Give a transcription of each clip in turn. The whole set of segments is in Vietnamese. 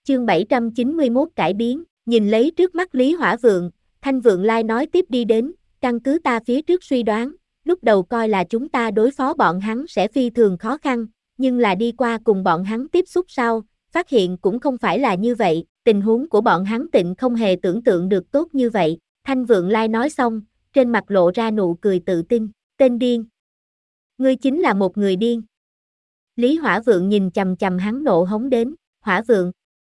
Chương 791 cải biến, nhìn lấy trước mắt Lý Hỏa Vượng, Thanh Vượng Lai nói tiếp đi đến, căn cứ ta phía trước suy đoán, lúc đầu coi là chúng ta đối phó bọn hắn sẽ phi thường khó khăn, nhưng là đi qua cùng bọn hắn tiếp xúc sau, phát hiện cũng không phải là như vậy, tình huống của bọn hắn tịnh không hề tưởng tượng được tốt như vậy. Thanh Vượng Lai nói xong, trên mặt lộ ra nụ cười tự tin, tên điên. Ngươi chính là một người điên. Lý Hỏa Vượng nhìn chằm chằm hắn nộ hống đến, Hỏa Vượng.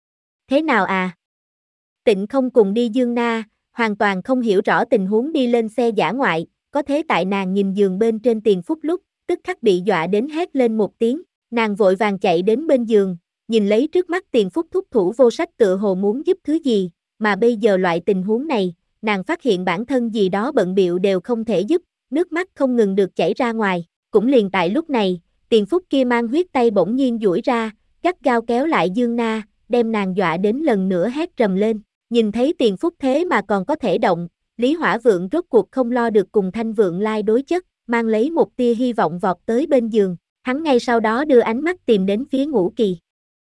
Thế nào à? Tịnh không cùng đi Dương Na, hoàn toàn không hiểu rõ tình huống đi lên xe dã ngoại, có thế tại nàng nhìn giường bên trên Tiền Phúc lúc, tức khắc bị dọa đến hét lên một tiếng, nàng vội vàng chạy đến bên giường, nhìn lấy trước mắt Tiền Phúc thúc thủ vô sách tựa hồ muốn giúp thứ gì, mà bây giờ loại tình huống này, nàng phát hiện bản thân gì đó bận bịu đều không thể giúp, nước mắt không ngừng được chảy ra ngoài, cũng liền tại lúc này, Tiền Phúc kia mang huyết tay bỗng nhiên duỗi ra, gắt gao kéo lại Dương Na, đem nàng dọa đến lần nữa hét rầm lên. Nhìn thấy Tiền Phúc thế mà còn có thể động, Lý Hỏa Vượng rốt cuộc không lo được cùng Thanh Vượng Lai đối chất, mang lấy một tia hy vọng vọt tới bên giường, hắn ngay sau đó đưa ánh mắt tìm đến phía Ngũ Kỳ.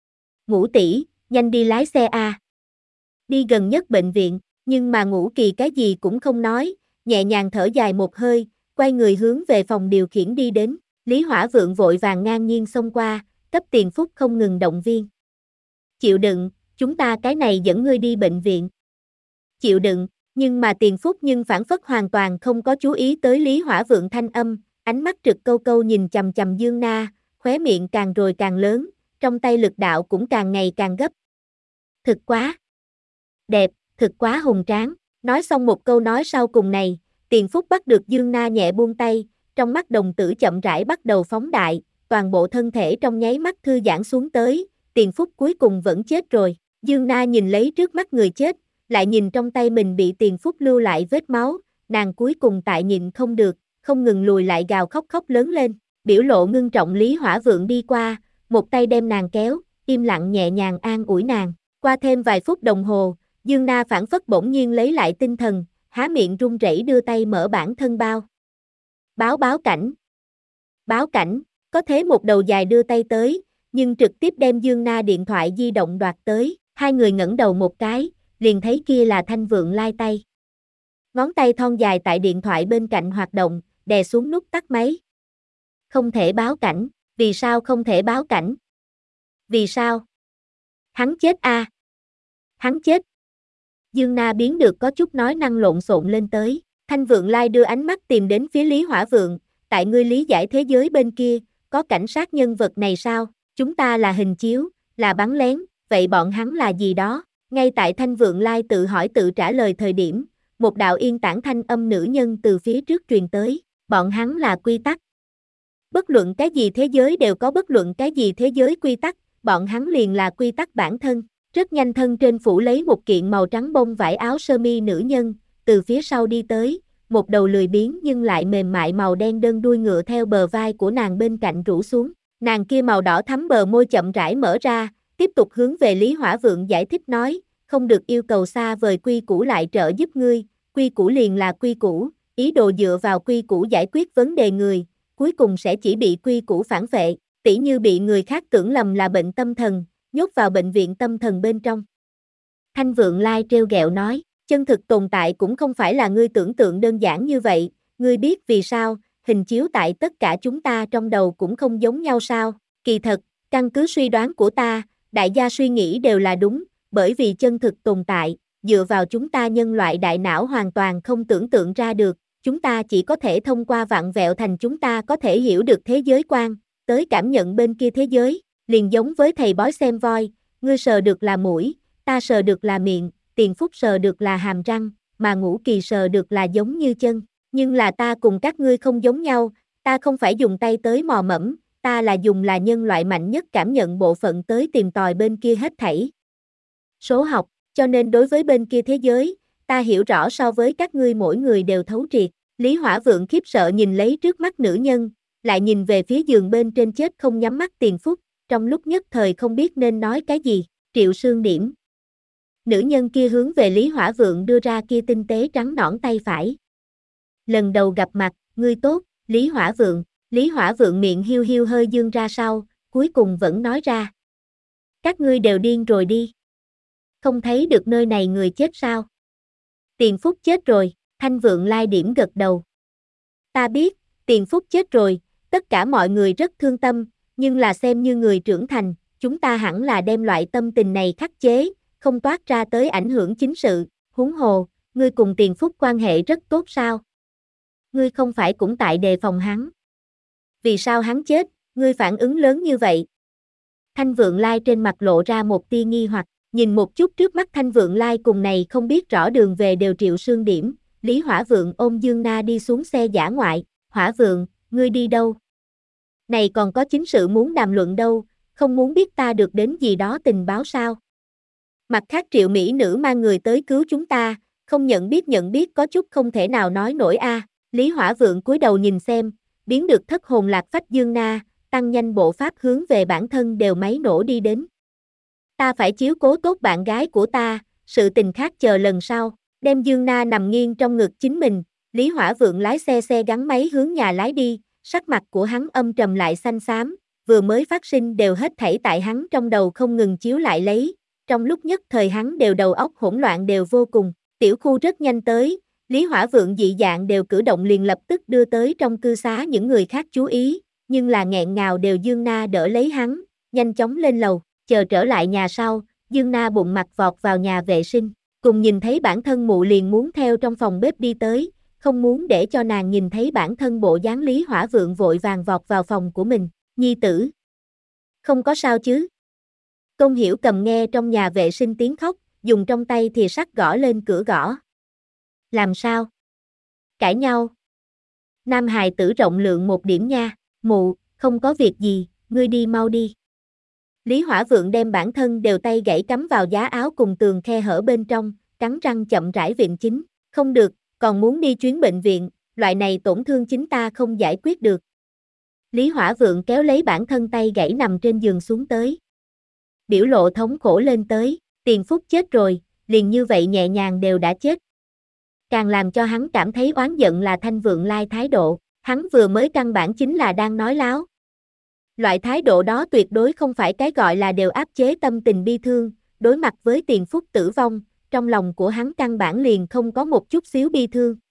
Ngũ tỷ, nhanh đi lái xe a. Đi gần nhất bệnh viện, nhưng mà Ngũ Kỳ cái gì cũng không nói, nhẹ nhàng thở dài một hơi, quay người hướng về phòng điều khiển đi đến, Lý Hỏa Vượng vội vàng ngang nhiên xông qua, cấp Tiền Phúc không ngừng động viên. Chịu đựng, chúng ta cái này dẫn ngươi đi bệnh viện. Chịu đựng, nhưng mà Tiền Phúc nhưng phản phất hoàn toàn không có chú ý tới Lý Hỏa Vượng thanh âm, ánh mắt trực câu câu nhìn chằm chằm Dương Na, khóe miệng càng rồi càng lớn, trong tay lực đạo cũng càng ngày càng gấp. Thực quá đẹp, thực quá hùng tráng, nói xong một câu nói sau cùng này, Tiền Phúc bắt được Dương Na nhẹ buông tay, trong mắt đồng tử chậm rãi bắt đầu phóng đại, toàn bộ thân thể trong nháy mắt thư giãn xuống tới, Tiền Phúc cuối cùng vẫn chết rồi. Dương Na nhìn lấy trước mắt người chết, lại nhìn trong tay mình bị Tiền Phúc lưu lại vết máu, nàng cuối cùng tại nhịn không được, không ngừng lùi lại gào khóc khóc lớn lên, biểu lộ ngưng trọng Lý Hỏa Vượng đi qua, một tay đem nàng kéo, im lặng nhẹ nhàng an ủi nàng. Qua thêm vài phút đồng hồ, Dương Na phản phất bỗng nhiên lấy lại tinh thần, há miệng run rẩy đưa tay mở bản thân bao. Báo cảnh. Báo cảnh, có thế một đầu dài đưa tay tới, nhưng trực tiếp đem Dương Na điện thoại di động đoạt tới, hai người ngẩng đầu một cái, liền thấy kia là Thanh Vượng Lai tay. Ngón tay thon dài tại điện thoại bên cạnh hoạt động, đè xuống nút tắt máy. Không thể báo cảnh, vì sao không thể báo cảnh? Vì sao? Hắn chết a. Hắn chết. Dương Na biến được có chút nói năng lộn xộn lên tới, Thanh Vượng Lai đưa ánh mắt tìm đến phía Lý Hỏa Vượng, tại ngươi lý giải thế giới bên kia, có cảnh sát nhân vật này sao? Chúng ta là hình chiếu, là bắn lén, vậy bọn hắn là gì đó? Ngay tại Thanh Vượng Lai tự hỏi tự trả lời thời điểm, một đạo yên tản thanh âm nữ nhân từ phía trước truyền tới, bọn hắn là quy tắc. Bất luận cái gì thế giới đều có bất luận cái gì thế giới quy tắc, bọn hắn liền là quy tắc bản thân. Rất nhanh thân trên phủ lấy một kiện màu trắng bông vải áo sơ mi nữ nhân, từ phía sau đi tới, một đầu lười biếng nhưng lại mềm mại màu đen đơn đuôi ngựa theo bờ vai của nàng bên cạnh rủ xuống. Nàng kia màu đỏ thắm bờ môi chậm rãi mở ra, tiếp tục hướng về Lý Hỏa Vượng giải thích nói, không được yêu cầu xa vời quy củ lại trợ giúp ngươi, quy củ liền là quy củ, ý đồ dựa vào quy củ giải quyết vấn đề người, cuối cùng sẽ chỉ bị quy củ phản vệ, tỉ như bị người khác tưởng lầm là bệnh tâm thần, nhốt vào bệnh viện tâm thần bên trong. Thanh Vượng Lai trêu ghẹo nói, chân thực tồn tại cũng không phải là ngươi tưởng tượng đơn giản như vậy, ngươi biết vì sao, hình chiếu tại tất cả chúng ta trong đầu cũng không giống nhau sao, kỳ thật, căn cứ suy đoán của ta, đại gia suy nghĩ đều là đúng, bởi vì chân thực tồn tại, dựa vào chúng ta nhân loại đại não hoàn toàn không tưởng tượng ra được, chúng ta chỉ có thể thông qua vặn vẹo thành chúng ta có thể hiểu được thế giới quan, tới cảm nhận bên kia thế giới. Liền giống với thầy bói xem voi, ngươi sờ được là mũi, ta sờ được là miệng, Tiền Phúc sờ được là hàm răng, mà Ngũ Kỳ sờ được là giống như chân. Nhưng là ta cùng các ngươi không giống nhau, ta không phải dùng tay tới mò mẫm, ta là dùng là nhân loại mạnh nhất cảm nhận bộ phận tới tìm tòi bên kia hết thảy. Số học, cho nên đối với bên kia thế giới, ta hiểu rõ so với các ngươi mỗi người đều thấu triệt. Lý Hỏa Vượng khiếp sợ nhìn lấy trước mắt nữ nhân, lại nhìn về phía giường bên trên chết không nhắm mắt Tiền Phúc. Trong lúc nhất thời không biết nên nói cái gì, Triệu Sương điểm. Nữ nhân kia hướng về Lý Hỏa Vượng đưa ra kia tinh tế trắng nõn tay phải. Lần đầu gặp mặt, ngươi tốt, Lý Hỏa Vượng. Lý Hỏa Vượng miệng hiu hiu hơi dương ra sau, cuối cùng vẫn nói ra. Các ngươi đều điên rồi đi. Không thấy được nơi này người chết sao? Tiền Phúc chết rồi, Thanh Vượng Lai điểm gật đầu. Ta biết, Tiền Phúc chết rồi, tất cả mọi người rất thương tâm, nhưng là xem như người trưởng thành, chúng ta hẳn là đem loại tâm tình này khắc chế, không toát ra tới ảnh hưởng chính sự, huống hồ, ngươi cùng Tiền Phúc quan hệ rất tốt sao? Ngươi không phải cũng tại đề phòng hắn. Vì sao hắn chết, ngươi phản ứng lớn như vậy? Thanh Vượng Lai trên mặt lộ ra một tia nghi hoặc, nhìn một chút trước mắt Thanh Vượng Lai cùng này không biết rõ đường về đều Triệu Sương Điểm, Lý Hỏa Vượng ôm Dương Na đi xuống xe dã ngoại, Hỏa Vượng, ngươi đi đâu? Này còn có chính sự muốn đàm luận đâu, không muốn biết ta được đến gì đó tình báo sao? Mặt khác Triệu Mỹ nữ mang người tới cứu chúng ta, không nhận biết có chút không thể nào nói nổi a. Lý Hỏa Vượng cúi đầu nhìn xem, biến được thất hồn lạc phách Dương Na, tăng nhanh bộ pháp hướng về bản thân đều máy nổ đi đến. Ta phải chiếu cố tốt bạn gái của ta, sự tình khác chờ lần sau. Đem Dương Na nằm nghiêng trong ngực chính mình, Lý Hỏa Vượng lái xe gắn máy hướng nhà lái đi, sắc mặt của hắn âm trầm lại xanh xám, vừa mới phát sinh đều hết thảy tại hắn trong đầu không ngừng chiếu lại lấy, trong lúc nhất thời hắn đều đầu óc hỗn loạn đều vô cùng, tiểu khu rất nhanh tới, Lý Hỏa Vượng dị dạng đều cử động liền lập tức đưa tới trong cư xá những người khác chú ý, nhưng là nghẹn ngào đều Dương Na đỡ lấy hắn, nhanh chóng lên lầu, chờ trở lại nhà sau, Dương Na bụng mặt vọt vào nhà vệ sinh, cùng nhìn thấy bản thân mụ liền muốn theo trong phòng bếp đi tới, không muốn để cho nàng nhìn thấy bản thân bộ dáng. Lý Hỏa Vượng vội vàng vọt vào phòng của mình, nhi tử. Không có sao chứ? Công Hiểu cầm nghe trong nhà vệ sinh tiếng khóc, dùng trong tay thìa sắt gõ lên cửa gõ. Làm sao? Cãi nhau. Nam hài tử rộng lượng một điểm nha, mụ, không có việc gì, ngươi đi mau đi. Lý Hỏa Vượng đem bản thân đều tay gãy cắm vào giá áo cùng tường khe hở bên trong, cắn răng chậm rãi viện chính, không được, còn muốn đi chuyến bệnh viện, loại này tổn thương chính ta không giải quyết được. Lý Hỏa Vượng kéo lấy bản thân tay gãy nằm trên giường xuống tới. Biểu lộ thống khổ lên tới, Tiền Phúc chết rồi, liền như vậy nhẹ nhàng đều đã chết. Càng làm cho hắn cảm thấy oán giận là Thanh Vượng Lai thái độ, hắn vừa mới căn bản chính là đang nói láo. Loại thái độ đó tuyệt đối không phải cái gọi là đều áp chế tâm tình bi thương, đối mặt với Tiền Phúc tử vong, trong lòng của hắn căn bản liền không có một chút xíu bi thương.